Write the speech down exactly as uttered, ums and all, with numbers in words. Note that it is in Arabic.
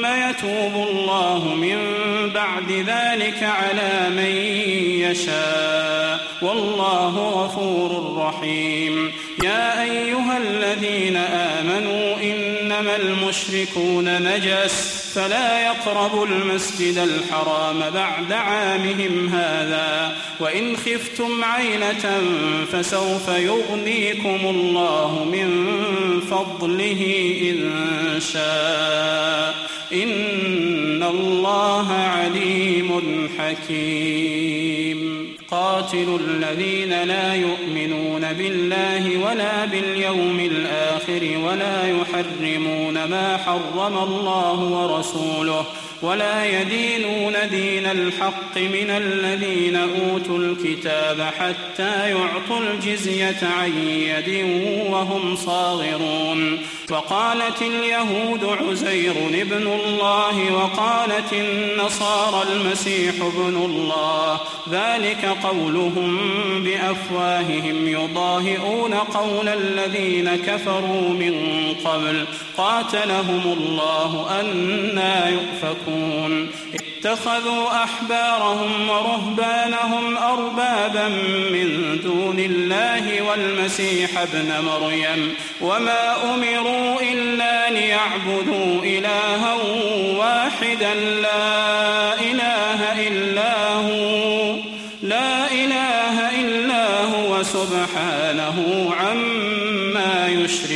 ثم يتوب الله من بعد ذلك على من يشاء والله غفور رحيم. يا أيها الذين آمنوا إنما المشركون نجس فلا يقربوا المسجد الحرام بعد عامهم هذا وإن خفتم عيلة فسوف يغنيكم الله من فضله إن شاء إن الله عليم حكيم. قاتلوا الذين لا يؤمنون بالله ولا باليوم الآخر ولا يحرمون ما حرم الله ورسوله ولا يدينون دين الحق من الذين أوتوا الكتاب حتى يعطوا الجزية عن يد وهم صاغرون. وقالت اليهود عزير ابن الله وقالت النصارى المسيح ابن الله ذلك قولهم بأفواههم يضاهئون قول الذين كفروا من قبل قاتلهم الله أنى يؤفكون. اتخذوا أحبارهم ورهبانهم أربابا من دون الله والمسيح ابن مريم وما أمروا إلا ليعبدوا إلها واحدا لا إله إلا هو لا إله إلا هو سبحانه عما يشركون.